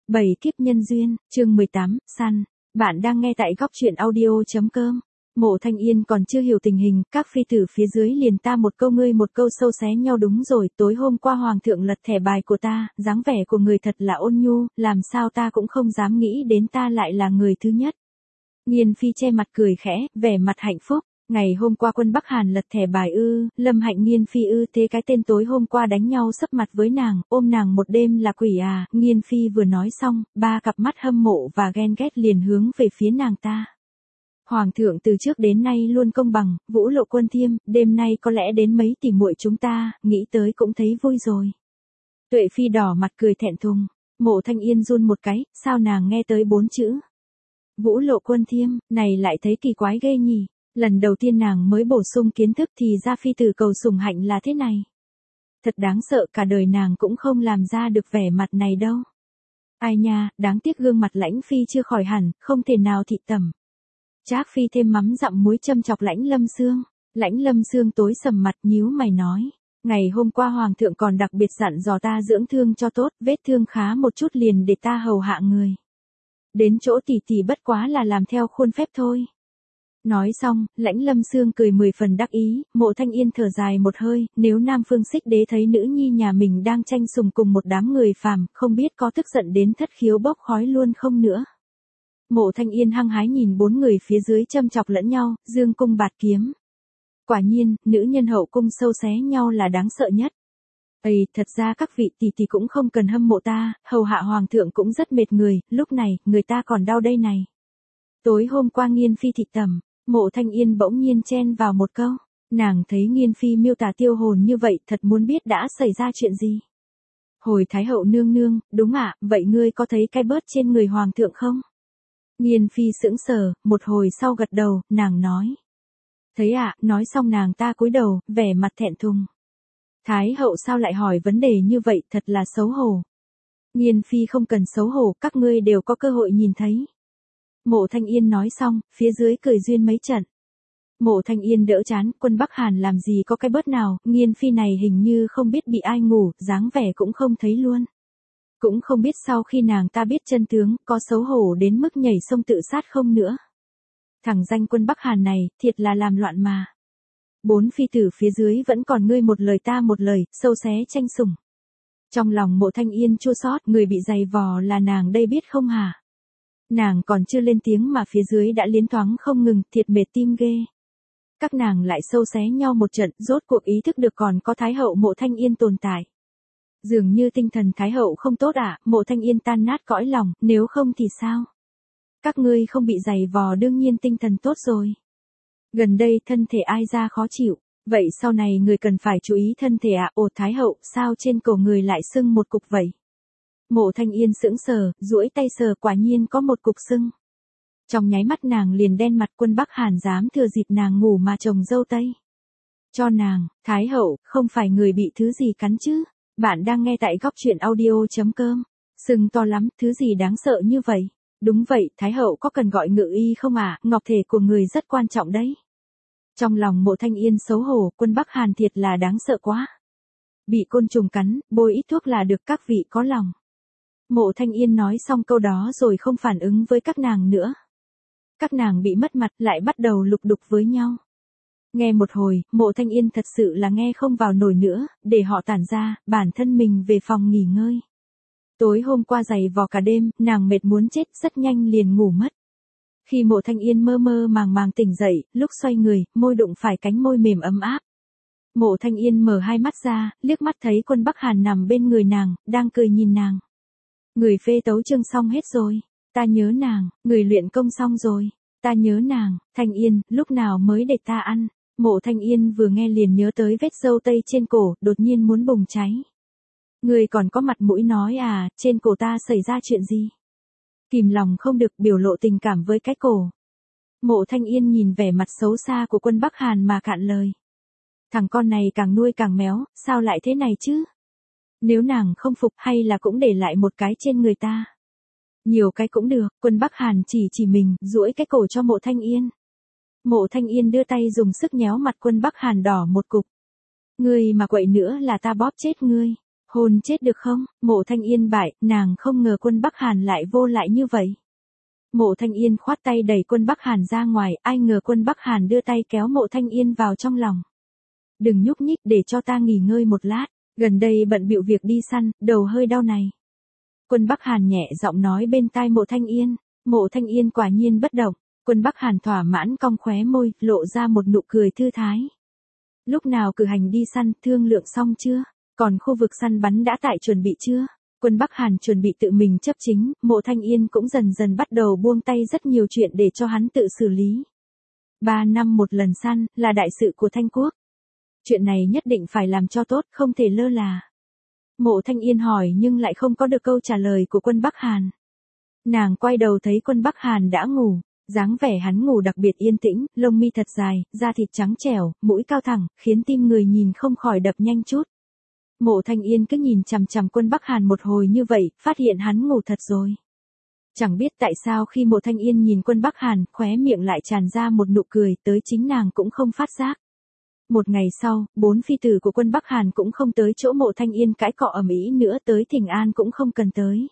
7 kiếp nhân duyên, chương 18, săn. Bạn đang nghe tại góc truyện audio.com. Mộ Thanh Yên còn chưa hiểu tình hình, các phi tử phía dưới liền ta một câu ngươi một câu sâu xé nhau. Đúng rồi, tối hôm qua hoàng thượng lật thẻ bài của ta, dáng vẻ của người thật là ôn nhu, làm sao ta cũng không dám nghĩ đến ta lại là người thứ nhất. Nghiên phi che mặt cười khẽ, vẻ mặt hạnh phúc. Ngày hôm qua quân Bắc Hàn lật thẻ bài ư, Lâm Hạnh Nghiên phi ư, thế cái tên tối hôm qua đánh nhau sấp mặt với nàng, ôm nàng một đêm là quỷ à. Nghiên phi vừa nói xong, ba cặp mắt hâm mộ và ghen ghét liền hướng về phía nàng ta. Hoàng thượng từ trước đến nay luôn công bằng, Vũ Lộ Quân Thiêm, đêm nay có lẽ đến mấy tỷ muội chúng ta, nghĩ tới cũng thấy vui rồi. Tuệ phi đỏ mặt cười thẹn thùng, Mộ Thanh Yên run một cái, sao nàng nghe tới 4 chữ Vũ Lộ Quân Thiêm, này lại thấy kỳ quái ghê nhỉ. Lần đầu tiên nàng mới bổ sung kiến thức thì ra phi tử cầu sủng hạnh là thế này. Thật đáng sợ, cả đời nàng cũng không làm ra được vẻ mặt này đâu. Ai nha, đáng tiếc gương mặt Lãnh phi chưa khỏi hẳn, không thể nào thị tẩm. Trác phi thêm mắm dặm muối châm chọc Lãnh Lâm Xương. Lãnh Lâm Xương tối sầm mặt nhíu mày nói. Ngày hôm qua hoàng thượng còn đặc biệt dặn dò ta dưỡng thương cho tốt, vết thương khá một chút liền để ta hầu hạ người. Đến chỗ tỷ tỷ bất quá là làm theo khuôn phép thôi. Nói xong, Lãnh Lâm Xương cười 10 phần đắc ý, Mộ Thanh Yên thở dài một hơi, nếu Nam Phương Xích Đế thấy nữ nhi nhà mình đang tranh sủng cùng một đám người phàm, không biết có tức giận đến thất khiếu bốc khói luôn không nữa. Mộ Thanh Yên hăng hái nhìn 4 người phía dưới châm chọc lẫn nhau, dương cung bạt kiếm. Quả nhiên, nữ nhân hậu cung sâu xé nhau là đáng sợ nhất. Ây, thật ra các vị tỷ tỷ cũng không cần hâm mộ ta, hầu hạ hoàng thượng cũng rất mệt người, lúc này, người ta còn đau đây này. Tối hôm qua Nghiên phi thị tẩm. Mộ Thanh Yên bỗng nhiên chen vào một câu, nàng thấy Nghiên phi miêu tả tiêu hồn như vậy thật muốn biết đã xảy ra chuyện gì. Hồi Thái hậu nương nương, đúng ạ, vậy ngươi có thấy cái bớt trên người hoàng thượng không? Nghiên phi sững sờ, một hồi sau gật đầu, nàng nói. Thấy ạ, nói xong nàng ta cúi đầu, vẻ mặt thẹn thùng. Thái hậu sao lại hỏi vấn đề như vậy, thật là xấu hổ. Nghiên phi không cần xấu hổ, các ngươi đều có cơ hội nhìn thấy. Mộ Thanh Yên nói xong, phía dưới cười duyên mấy trận. Mộ Thanh Yên đỡ chán, quân Bắc Hàn làm gì có cái bớt nào, Nghiên phi này hình như không biết bị ai ngủ, dáng vẻ cũng không thấy luôn. Cũng không biết sau khi nàng ta biết chân tướng, có xấu hổ đến mức nhảy sông tự sát không nữa. Thằng danh quân Bắc Hàn này, thiệt là làm loạn mà. 4 phi tử phía dưới vẫn còn ngươi một lời ta một lời, sâu xé tranh sủng. Trong lòng Mộ Thanh Yên chua xót, người bị giày vò là nàng đây biết không hả? Nàng còn chưa lên tiếng mà phía dưới đã liến thoáng không ngừng, thiệt mệt tim ghê. Các nàng lại sâu xé nhau một trận, rốt cuộc ý thức được còn có Thái hậu Mộ Thanh Yên tồn tại. Dường như tinh thần Thái hậu không tốt à, Mộ Thanh Yên tan nát cõi lòng, nếu không thì sao? Các ngươi không bị giày vò đương nhiên tinh thần tốt rồi. Gần đây thân thể ai ra khó chịu, vậy sau này người cần phải chú ý thân thể à, ồ Thái hậu, sao trên cổ người lại sưng một cục vậy? Mộ Thanh Yên sững sờ, duỗi tay sờ quả nhiên có một cục sưng. Trong nháy mắt nàng liền đen mặt, quân Bắc Hàn dám thừa dịp nàng ngủ mà trồng dâu tây. Cho nàng, Thái hậu, không phải người bị thứ gì cắn chứ. Bạn đang nghe tại góc truyện audio.com. Sưng to lắm, thứ gì đáng sợ như vậy? Đúng vậy, Thái hậu có cần gọi ngự y không à, ngọc thể của người rất quan trọng đấy. Trong lòng Mộ Thanh Yên xấu hổ, quân Bắc Hàn thiệt là đáng sợ quá. Bị côn trùng cắn, bôi ít thuốc là được, các vị có lòng. Mộ Thanh Yên nói xong câu đó rồi không phản ứng với các nàng nữa. Các nàng bị mất mặt lại bắt đầu lục đục với nhau. Nghe một hồi, Mộ Thanh Yên thật sự là nghe không vào nổi nữa, để họ tản ra, bản thân mình về phòng nghỉ ngơi. Tối hôm qua giày vò cả đêm, nàng mệt muốn chết, rất nhanh liền ngủ mất. Khi Mộ Thanh Yên mơ mơ màng màng tỉnh dậy, lúc xoay người, môi đụng phải cánh môi mềm ấm áp. Mộ Thanh Yên mở hai mắt ra, liếc mắt thấy quân Bắc Hàn nằm bên người nàng, đang cười nhìn nàng. Người phê tấu chương xong hết rồi, ta nhớ nàng, người luyện công xong rồi, ta nhớ nàng, Thanh Yên, lúc nào mới để ta ăn. Mộ Thanh Yên vừa nghe liền nhớ tới vết râu tây trên cổ, đột nhiên muốn bùng cháy. Người còn có mặt mũi nói à, trên cổ ta xảy ra chuyện gì? Kìm lòng không được biểu lộ tình cảm với cái cổ. Mộ Thanh Yên nhìn vẻ mặt xấu xa của quân Bắc Hàn mà cạn lời. Thằng con này càng nuôi càng méo, sao lại thế này chứ? Nếu nàng không phục hay là cũng để lại một cái trên người ta. Nhiều cái cũng được, quân Bắc Hàn chỉ mình, duỗi cái cổ cho Mộ Thanh Yên. Mộ Thanh Yên đưa tay dùng sức nhéo mặt quân Bắc Hàn đỏ một cục. Ngươi mà quậy nữa là ta bóp chết ngươi. Hôn chết được không? Mộ Thanh Yên bại, nàng không ngờ Quân Bắc Hàn lại vô lại như vậy. Mộ Thanh Yên khoát tay đẩy Quân Bắc Hàn ra ngoài, ai ngờ Quân Bắc Hàn đưa tay kéo Mộ Thanh Yên vào trong lòng. Đừng nhúc nhích để cho ta nghỉ ngơi một lát, gần đây bận bịu việc đi săn, đầu hơi đau này. Quân Bắc Hàn nhẹ giọng nói bên tai Mộ Thanh Yên. Mộ Thanh Yên quả nhiên bất động. Quân Bắc Hàn thỏa mãn cong khóe môi, lộ ra một nụ cười thư thái. Lúc nào cử hành đi săn, thương lượng xong chưa? Còn khu vực săn bắn đã tại chuẩn bị chưa? Quân Bắc Hàn chuẩn bị tự mình chấp chính, Mộ Thanh Yên cũng dần dần bắt đầu buông tay rất nhiều chuyện để cho hắn tự xử lý. 3 năm một lần săn, là đại sự của Thanh Quốc. Chuyện này nhất định phải làm cho tốt, không thể lơ là. Mộ Thanh Yên hỏi nhưng lại không có được câu trả lời của Quân Bắc Hàn. Nàng quay đầu thấy Quân Bắc Hàn đã ngủ, dáng vẻ hắn ngủ đặc biệt yên tĩnh, lông mi thật dài, da thịt trắng trẻo, mũi cao thẳng, khiến tim người nhìn không khỏi đập nhanh chút. Mộ Thanh Yên cứ nhìn chằm chằm Quân Bắc Hàn một hồi như vậy, phát hiện hắn ngủ thật rồi. Chẳng biết tại sao khi Mộ Thanh Yên nhìn Quân Bắc Hàn, khóe miệng lại tràn ra một nụ cười, tới chính nàng cũng không phát giác. Một ngày sau, 4 phi tử của Quân Bắc Hàn cũng không tới chỗ Mộ Thanh Yên cãi cọ ầm ĩ nữa, tới Thỉnh An cũng không cần tới.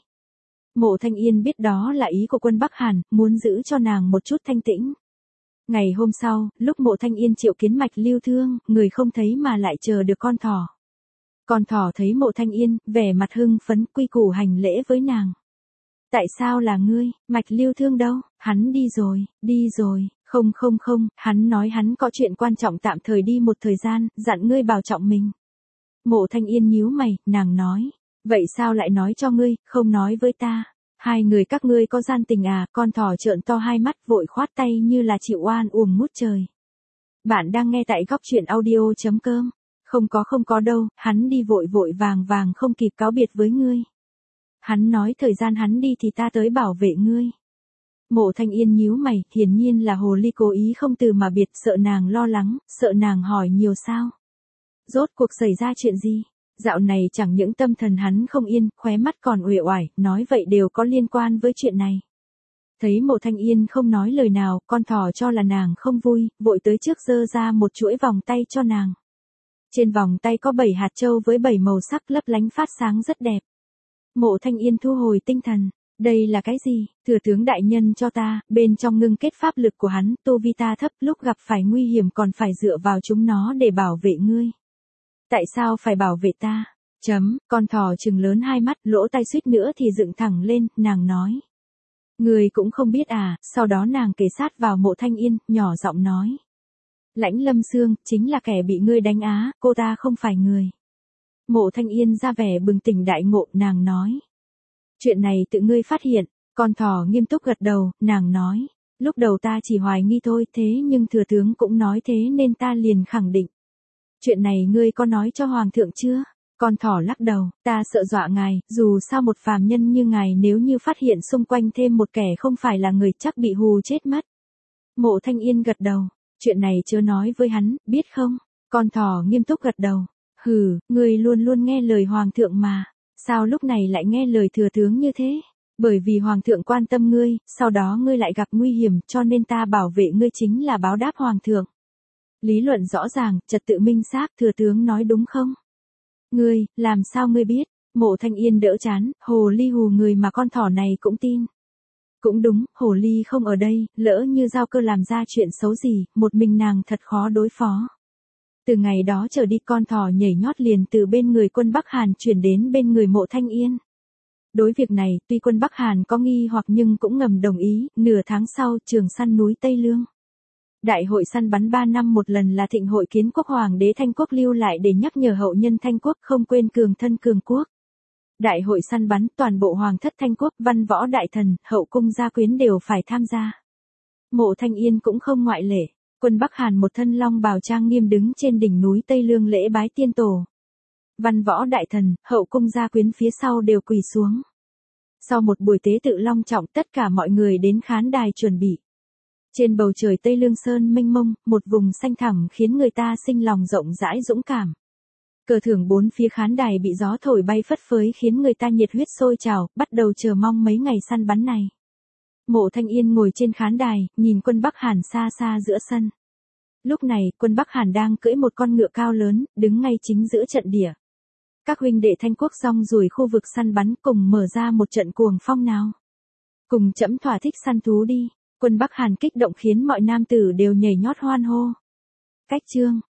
Mộ Thanh Yên biết đó là ý của Quân Bắc Hàn, muốn giữ cho nàng một chút thanh tĩnh. Ngày hôm sau, lúc Mộ Thanh Yên triệu kiến Mạch Lưu Thương, người không thấy mà lại chờ được con thỏ. Con thỏ thấy Mộ Thanh Yên, vẻ mặt hưng phấn, quy củ hành lễ với nàng. Tại sao là ngươi? Mạch Lưu Thương đâu? Hắn đi rồi, không, hắn nói hắn có chuyện quan trọng tạm thời đi một thời gian, dặn ngươi bảo trọng mình. Mộ Thanh Yên nhíu mày, nàng nói, vậy sao lại nói cho ngươi, không nói với ta? Hai người các ngươi có gian tình à? Con thỏ trợn to hai mắt vội khoát tay như là chịu oan uổng ngút trời. Bạn đang nghe tại góc truyện audio.com. Không có đâu, hắn đi vội vàng không kịp cáo biệt với ngươi. Hắn nói thời gian hắn đi thì ta tới bảo vệ ngươi. Mộ Thanh Yên nhíu mày, hiển nhiên là hồ ly cố ý không từ mà biệt, sợ nàng lo lắng, sợ nàng hỏi nhiều sao. Rốt cuộc xảy ra chuyện gì? Dạo này chẳng những tâm thần hắn không yên, khóe mắt còn uể oải, nói vậy đều có liên quan với chuyện này. Thấy Mộ Thanh Yên không nói lời nào, con thỏ cho là nàng không vui, vội tới trước giơ ra một chuỗi vòng tay cho nàng. Trên vòng tay có 7 hạt châu với 7 màu sắc lấp lánh phát sáng rất đẹp. Mộ Thanh Yên thu hồi tinh thần. Đây là cái gì? Thừa tướng đại nhân cho ta, bên trong ngưng kết pháp lực của hắn, tu vi ta thấp, lúc gặp phải nguy hiểm còn phải dựa vào chúng nó để bảo vệ ngươi. Tại sao phải bảo vệ ta? Con thỏ trừng lớn hai mắt, lỗ tai suýt nữa thì dựng thẳng lên, nàng nói. Ngươi cũng không biết à? Sau đó nàng kề sát vào Mộ Thanh Yên, nhỏ giọng nói. Lãnh Lâm Sương, chính là kẻ bị ngươi đánh á, cô ta không phải người. Mộ Thanh Yên ra vẻ bừng tỉnh đại ngộ, nàng nói. Chuyện này tự ngươi phát hiện, con thỏ nghiêm túc gật đầu, nàng nói. Lúc đầu ta chỉ hoài nghi thôi, thế nhưng thừa tướng cũng nói thế nên ta liền khẳng định. Chuyện này ngươi có nói cho hoàng thượng chưa? Con thỏ lắc đầu, ta sợ dọa ngài, dù sao một phàm nhân như ngài nếu như phát hiện xung quanh thêm một kẻ không phải là người chắc bị hù chết mất. Mộ Thanh Yên gật đầu, chuyện này chớ nói với hắn, biết không? Con thỏ nghiêm túc gật đầu, hừ, ngươi luôn luôn nghe lời hoàng thượng mà, sao lúc này lại nghe lời thừa tướng như thế? Bởi vì hoàng thượng quan tâm ngươi, sau đó ngươi lại gặp nguy hiểm cho nên ta bảo vệ ngươi chính là báo đáp hoàng thượng. Lý luận rõ ràng, trật tự minh xác, thừa tướng nói đúng không? Ngươi, làm sao ngươi biết? Mộ Thanh Yên đỡ chán, hồ ly hù người mà con thỏ này cũng tin. Cũng đúng, hồ ly không ở đây, lỡ như giao cơ làm ra chuyện xấu gì, một mình nàng thật khó đối phó. Từ ngày đó trở đi con thỏ nhảy nhót liền từ bên người Quân Bắc Hàn chuyển đến bên người Mộ Thanh Yên. Đối việc này, tuy Quân Bắc Hàn có nghi hoặc nhưng cũng ngầm đồng ý, nửa tháng sau trường săn núi Tây Lương. Đại hội săn bắn 3 năm một lần là thịnh hội kiến quốc hoàng đế Thanh Quốc lưu lại để nhắc nhở hậu nhân Thanh Quốc không quên cường thân cường quốc. Đại hội săn bắn toàn bộ hoàng thất Thanh Quốc, văn võ đại thần, hậu cung gia quyến đều phải tham gia. Mộ Thanh Yên cũng không ngoại lệ. Quân Bắc Hàn một thân long bào trang nghiêm đứng trên đỉnh núi Tây Lương lễ bái tiên tổ. Văn võ đại thần, hậu cung gia quyến phía sau đều quỳ xuống. Sau một buổi tế tự long trọng tất cả mọi người đến khán đài chuẩn bị. Trên bầu trời Tây Lương Sơn mênh mông, một vùng xanh thẳm khiến người ta sinh lòng rộng rãi dũng cảm. Cờ thưởng bốn phía khán đài bị gió thổi bay phất phới khiến người ta nhiệt huyết sôi trào, bắt đầu chờ mong mấy ngày săn bắn này. Mộ Thanh Yên ngồi trên khán đài, nhìn Quân Bắc Hàn xa xa giữa sân. Lúc này, Quân Bắc Hàn đang cưỡi một con ngựa cao lớn, đứng ngay chính giữa trận địa. các huynh đệ Thanh Quốc rong ruổi khu vực săn bắn cùng mở ra một trận cuồng phong nào. Cùng trẫm thỏa thích săn thú đi. Quân Bắc Hàn kích động khiến mọi nam tử đều nhảy nhót hoan hô. Cách chương